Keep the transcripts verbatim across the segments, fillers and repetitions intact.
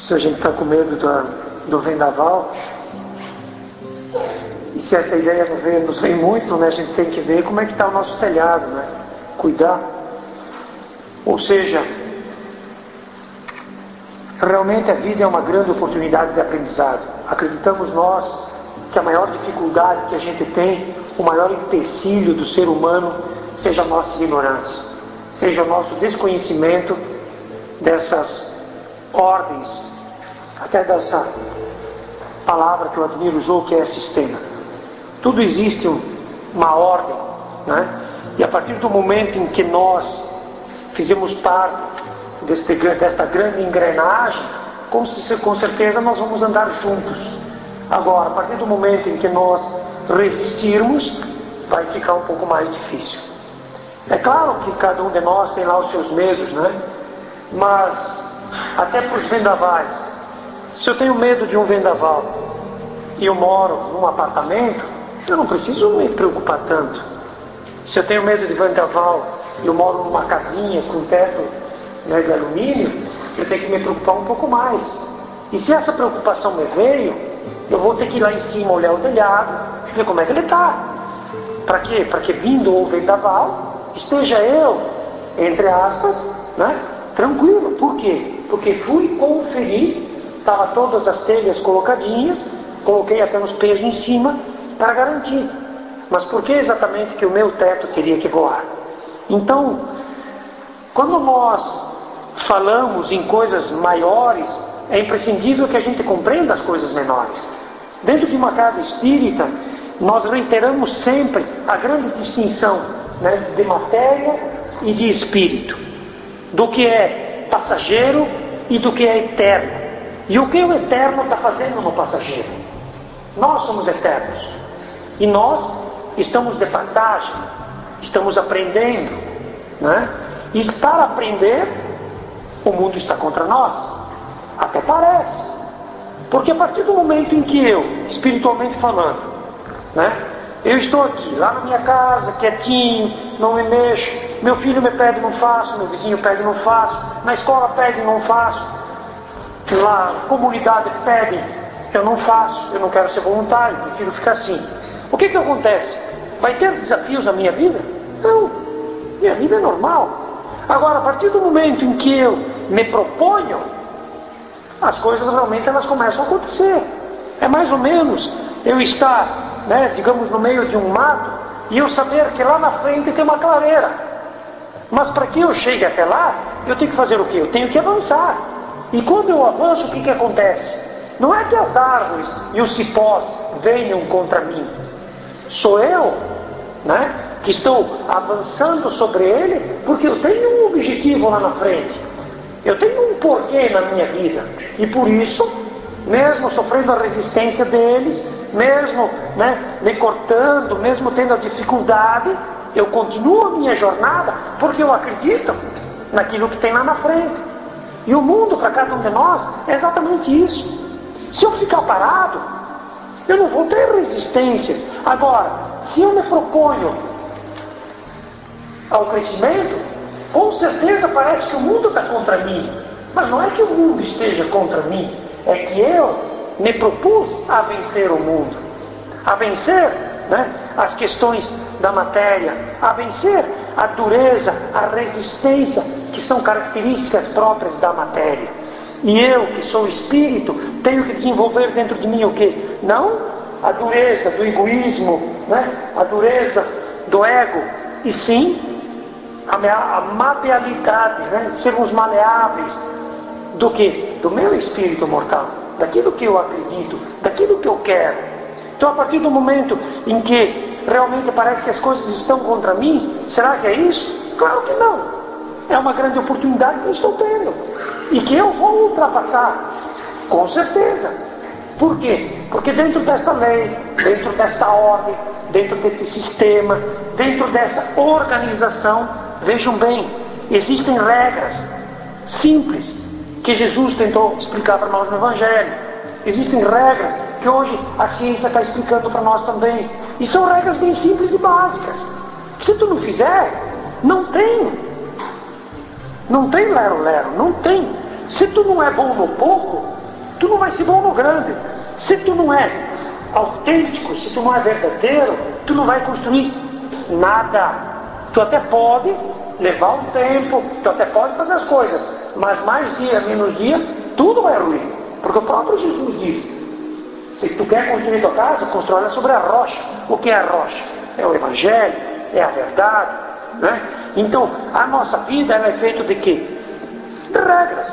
se a gente está com medo do, do vendaval, e se essa ideia nos vem, nos vem muito, né, a gente tem que ver como é que está o nosso telhado, né? Cuidar. Ou seja, realmente a vida é uma grande oportunidade de aprendizado. Acreditamos nós que a maior dificuldade que a gente tem, o maior empecilho do ser humano, seja a nossa ignorância, seja o nosso desconhecimento dessas ordens, até dessa palavra que o Admir usou, que é sistema. Tudo existe uma ordem, né? E a partir do momento em que nós fizemos parte deste, desta grande engrenagem, com, com certeza nós vamos andar juntos. Agora, a partir do momento em que nós resistirmos, vai ficar um pouco mais difícil. É claro que cada um de nós tem lá os seus medos, né? Mas, até para os vendavais, se eu tenho medo de um vendaval e eu moro num apartamento, eu não preciso me preocupar tanto. Se eu tenho medo de vendaval e eu moro numa casinha com teto, né, de alumínio, eu tenho que me preocupar um pouco mais. E se essa preocupação me veio, eu vou ter que ir lá em cima olhar o telhado e ver como é que ele está. Para quê? Para que vindo o vendaval, esteja eu, entre aspas, né, tranquilo. Por quê? Porque fui conferir, estava todas as telhas colocadinhas, coloquei até uns pesos em cima para garantir. Mas por que exatamente que o meu teto teria que voar? Então, quando nós falamos em coisas maiores, é imprescindível que a gente compreenda as coisas menores. Dentro de uma casa espírita, nós reiteramos sempre a grande distinção, né, de matéria e de espírito, do que é passageiro e do que é eterno. E o que o eterno está fazendo no passageiro? Nós somos eternos. E nós estamos de passagem, estamos aprendendo, né? E para aprender, o mundo está contra nós. Até parece. Porque a partir do momento em que eu, espiritualmente falando, né, eu estou aqui, lá na minha casa, quietinho, não me mexo, meu filho me pede, não faço, meu vizinho pede, não faço, na escola pede, não faço, lá na comunidade pede, eu não faço, eu não quero ser voluntário, prefiro ficar assim. O que que acontece? Vai ter desafios na minha vida? Não, minha vida é normal. Agora, a partir do momento em que eu me proponho, as coisas realmente elas começam a acontecer. É mais ou menos eu estar, né, digamos, no meio de um mato e eu saber que lá na frente tem uma clareira. Mas para que eu chegue até lá, eu tenho que fazer o quê? Eu tenho que avançar. E quando eu avanço, o que que acontece? Não é que as árvores e os cipós venham contra mim. Sou eu, né, que estou avançando sobre ele, porque eu tenho um objetivo lá na frente. Eu tenho um porquê na minha vida. E por isso, mesmo sofrendo a resistência deles, mesmo, né, me cortando, mesmo tendo a dificuldade, eu continuo a minha jornada, porque eu acredito naquilo que tem lá na frente. E o mundo, para cada um de nós, é exatamente isso. Se eu ficar parado, eu não vou ter resistências. Agora, se eu me proponho ao crescimento, com certeza parece que o mundo está contra mim. Mas não é que o mundo esteja contra mim, é que eu me propus a vencer o mundo, a vencer, né, as questões da matéria, a vencer a dureza, a resistência, que são características próprias da matéria. E eu, que sou espírito, tenho que desenvolver dentro de mim o quê? Não a dureza do egoísmo, né, a dureza do ego, e sim a maleabilidade, né, de sermos maleáveis. Do que? Do meu espírito mortal, daquilo que eu acredito, daquilo que eu quero. Então, a partir do momento em que realmente parece que as coisas estão contra mim, será que é isso? Claro que não. É uma grande oportunidade que eu estou tendo e que eu vou ultrapassar, com certeza. Por quê? Porque dentro desta lei, dentro desta ordem, dentro desse sistema, dentro dessa organização, vejam bem, existem regras simples que Jesus tentou explicar para nós no Evangelho. Existem regras que hoje a ciência está explicando para nós também. E são regras bem simples e básicas. Se tu não fizer, não tem. Não tem lero-lero, não tem. Se tu não é bom no pouco, tu não vai ser bom no grande. Se tu não é autêntico, se tu não é verdadeiro, tu não vai construir nada. Tu até pode levar um tempo, tu até pode fazer as coisas, mas mais dia, menos dia, tudo vai ruir. Porque o próprio Jesus diz: se tu quer construir tua casa, constrói sobre a rocha. O que é a rocha? É o Evangelho, é a verdade, né? Então, a nossa vida ela é feita de quê? De regras.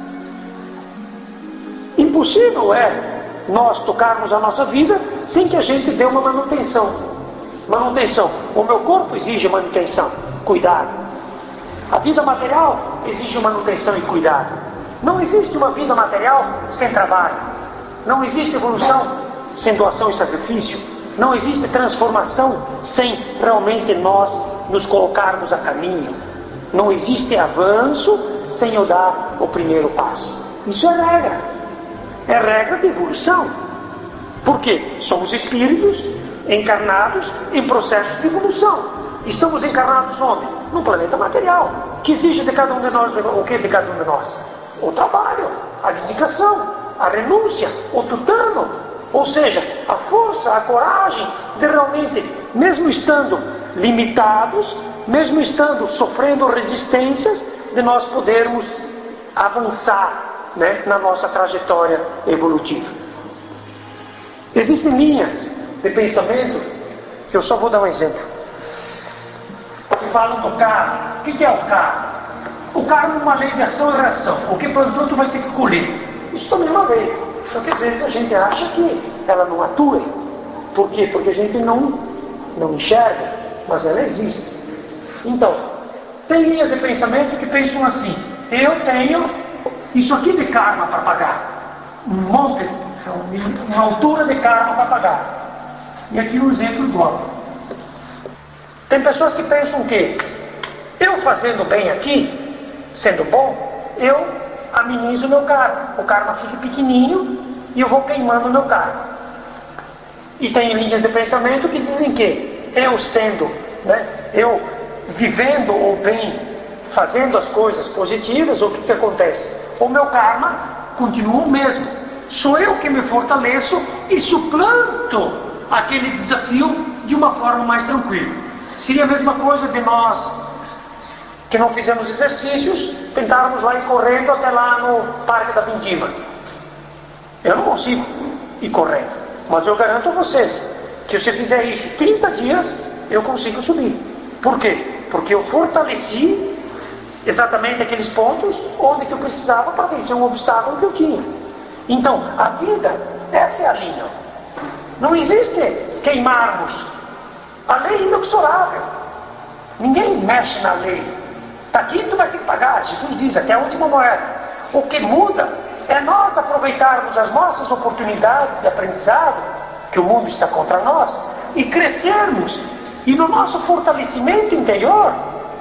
Impossível é nós tocarmos a nossa vida sem que a gente dê uma manutenção. Manutenção. O meu corpo exige manutenção, cuidado. A vida material exige manutenção e cuidado. Não existe uma vida material sem trabalho. Não existe evolução sem doação e sacrifício. Não existe transformação sem realmente nós nos colocarmos a caminho. Não existe avanço sem eu dar o primeiro passo. Isso é regra. É regra de evolução. Por quê? Somos espíritos encarnados em processo de evolução. Estamos encarnados onde? No planeta material. Que exige de cada um de nós o que de cada um de nós? O trabalho, a dedicação, a renúncia, o tutano. Ou seja, a força, a coragem de realmente, mesmo estando limitados, mesmo estando sofrendo resistências, de nós podermos avançar, né, na nossa trajetória evolutiva. Existem linhas de pensamento que eu só vou dar um exemplo. Que falam do karma. O que é o karma? O karma é uma lei de ação e reação. O que plantou tu vai ter que colher. Isso também é uma lei. Só que às vezes a gente acha que ela não atua. Por quê? Porque a gente não, não enxerga, mas ela existe. Então, tem linhas de pensamento que pensam assim: eu tenho isso aqui de karma para pagar. Um monte, uma altura de karma para pagar. E aqui um exemplo igual. Tem pessoas que pensam que eu fazendo bem aqui, sendo bom, eu amenizo o meu karma. O karma fica pequenininho e eu vou queimando o meu karma. E tem linhas de pensamento que dizem que eu sendo, né, eu vivendo o bem, fazendo as coisas positivas, o que, que acontece? O meu karma continua o mesmo. Sou eu que me fortaleço e suplanto aquele desafio de uma forma mais tranquila. Seria a mesma coisa de nós que não fizemos exercícios, tentarmos lá ir correndo até lá no Parque da Vindima. Eu não consigo ir correndo, mas eu garanto a vocês que se eu fizer isso trinta dias, eu consigo subir. Por quê? Porque eu fortaleci exatamente aqueles pontos onde que eu precisava para vencer um obstáculo que eu tinha. Então, a vida, essa é a linha. Não existe queimarmos. A lei é inexorável. Ninguém mexe na lei. Está aqui, tu vai ter que pagar. Jesus diz, até a última moeda. O que muda é nós aproveitarmos as nossas oportunidades de aprendizado, que o mundo está contra nós, e crescermos. E no nosso fortalecimento interior,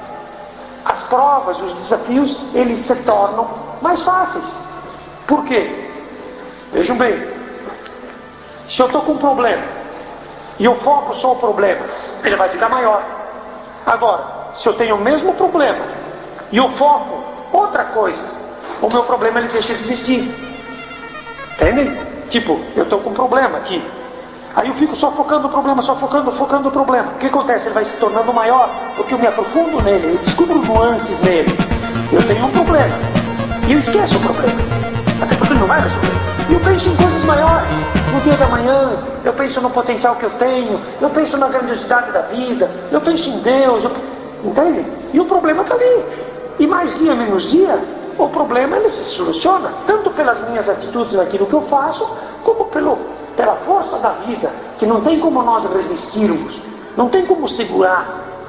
as provas, os desafios, eles se tornam mais fáceis. Por quê? Vejam bem, se eu estou com um problema, e eu foco só o problema, ele vai ficar maior. Agora, se eu tenho o mesmo problema, e eu foco outra coisa, o meu problema ele deixa de existir. Entendem? Tipo, eu estou com um problema aqui. Aí eu fico só focando o problema, só focando, focando o problema. O que acontece? Ele vai se tornando maior, porque eu me aprofundo nele, eu descubro nuances nele. Eu tenho um problema, e eu esqueço o problema. Até porque ele não vai resolver. E eu penso em coisas maiores, no dia da manhã, eu penso no potencial que eu tenho, eu penso na grandiosidade da vida, eu penso em Deus, eu... entende? E o problema está ali. E mais dia, menos dia, o problema ele se soluciona, tanto pelas minhas atitudes naquilo que eu faço, como pelo, pela força da vida, que não tem como nós resistirmos, não tem como segurar.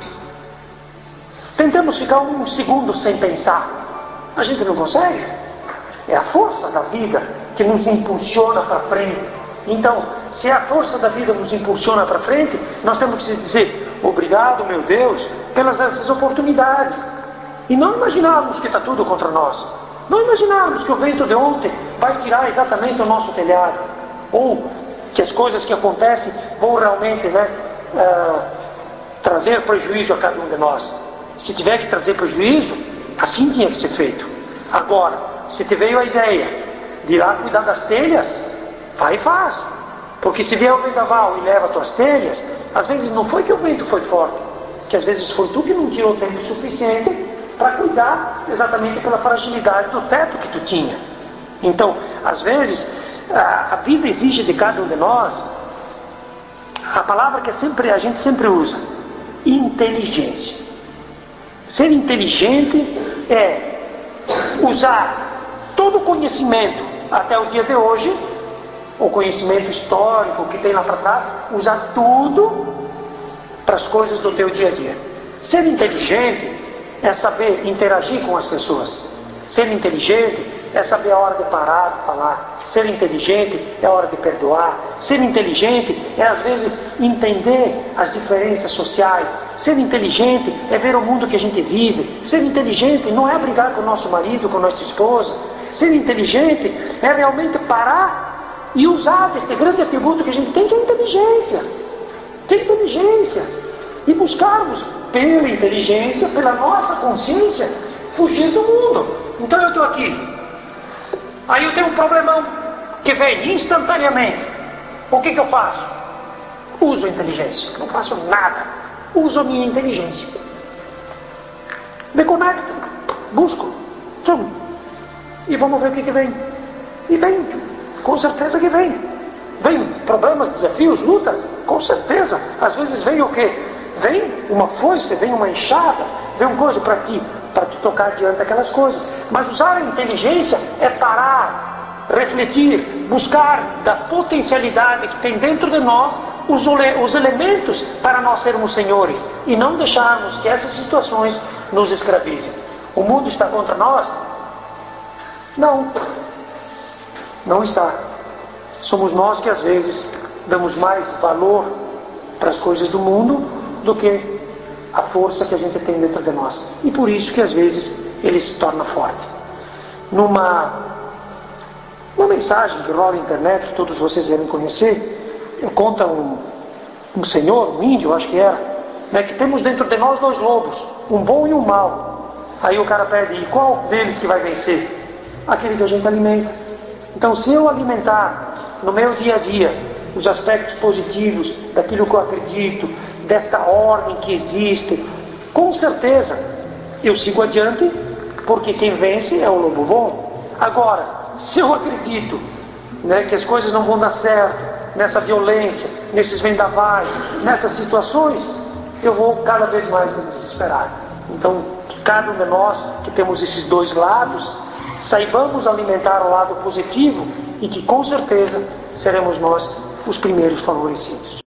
Tentamos ficar um segundo sem pensar, a gente não consegue. É a força da vida que nos impulsiona para frente. Então, se a força da vida nos impulsiona para frente, nós temos que dizer obrigado, meu Deus, pelas essas oportunidades. E não imaginarmos que está tudo contra nós. Não imaginarmos que o vento de ontem vai tirar exatamente o nosso telhado. Ou que as coisas que acontecem vão realmente, né, uh, trazer prejuízo a cada um de nós. Se tiver que trazer prejuízo, assim tinha que ser feito. Agora, se te veio a ideia de ir lá cuidar das telhas, vai e faz. Porque se vier o vendaval e leva as tuas telhas, às vezes não foi que o vento foi forte, que às vezes foi tu que não tirou tempo suficiente para cuidar exatamente pela fragilidade do teto que tu tinha. Então, às vezes, a, a vida exige de cada um de nós a palavra que é sempre, a gente sempre usa: inteligência. Ser inteligente é usar todo o conhecimento até o dia de hoje, o conhecimento histórico que tem lá para trás, usar tudo para as coisas do teu dia a dia. Ser inteligente é saber interagir com as pessoas. Ser inteligente é saber a hora de parar de falar. Ser inteligente é a hora de perdoar. Ser inteligente é, às vezes, entender as diferenças sociais. Ser inteligente é ver o mundo que a gente vive. Ser inteligente não é brigar com o nosso marido, com a nossa esposa. Ser inteligente é realmente parar e usar deste grande atributo que a gente tem, que é a inteligência. Ter inteligência. E buscarmos, pela inteligência, pela nossa consciência, fugir do mundo. Então eu estou aqui. Aí eu tenho um problemão que vem instantaneamente. O que, que eu faço? Uso a inteligência. Não faço nada. Uso a minha inteligência. Me conecto. Busco. Tchum. E vamos ver o que, que vem. E vem. Com certeza que vem. Vem problemas, desafios, lutas. Com certeza. Às vezes vem o quê? Vem uma foice, vem uma enxada, vem uma coisa para ti, para te tocar adiante daquelas coisas. Mas usar a inteligência é parar, refletir, buscar da potencialidade que tem dentro de nós os, os elementos para nós sermos senhores e não deixarmos que essas situações nos escravizem. O mundo está contra nós? Não. Não está. Somos nós que às vezes damos mais valor para as coisas do mundo do que a força que a gente tem dentro de nós. E por isso que às vezes ele se torna forte. Numa, uma mensagem que rola na internet, que todos vocês devem conhecer, conta um, um senhor, um índio, acho que era, né, que temos dentro de nós dois lobos, um bom e um mau. Aí o cara pede: e qual deles que vai vencer? Aquele que a gente alimenta. Então, se eu alimentar no meu dia a dia os aspectos positivos daquilo que eu acredito, desta ordem que existe, com certeza eu sigo adiante, porque quem vence é o lobo bom. Agora, se eu acredito, né, que as coisas não vão dar certo, nessa violência, nesses vendavais, nessas situações, eu vou cada vez mais me desesperar. Então, que cada um de nós que temos esses dois lados, saibamos alimentar o lado positivo, e que com certeza seremos nós os primeiros favorecidos.